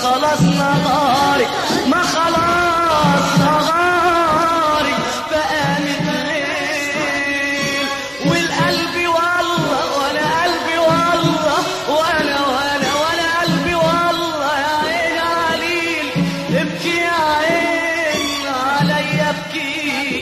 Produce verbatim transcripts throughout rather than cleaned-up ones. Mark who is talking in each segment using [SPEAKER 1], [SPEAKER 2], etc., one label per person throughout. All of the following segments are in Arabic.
[SPEAKER 1] خلاص نهاري ما خلاص نهاري فقامت ليل والقلب والله وانا قلبي والله وانا وانا وانا قلبي والله يا عين عليل ابكي يا عين عليا ابكي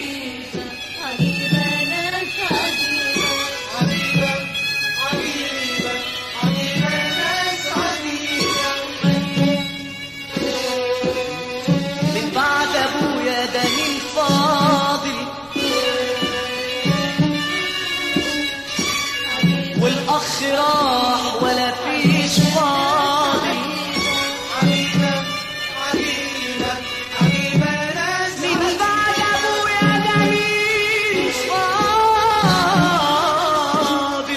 [SPEAKER 1] والأخ راح ولا فيش فاضي حبيبة حبيبة حبيبة ناس من بعد أبويا ده مش فاضي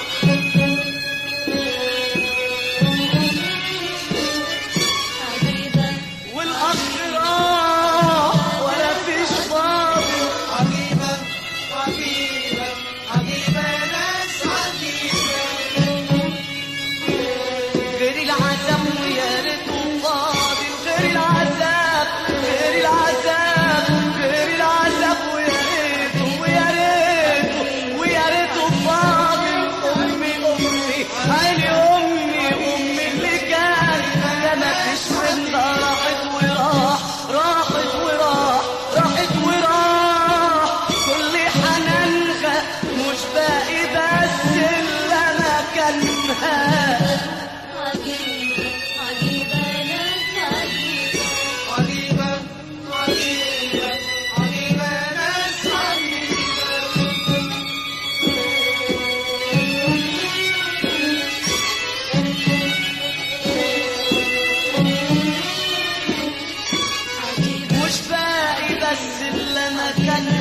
[SPEAKER 1] والأخ راح ولا فيش فاضي حبيبة حبيبة حبيبة ناس غير العذاب ويا ريته فاضل غير العذاب غير العذاب غير العذاب ويا ريته ويا ريته ويا ريته فاضل امي امي عيني امي امي اللي كان يا ما فيش منها راحت وراح راحت وراح راحت وراح كل حنانها مش باقي بس الا مكانها مش باقي بس الا مكان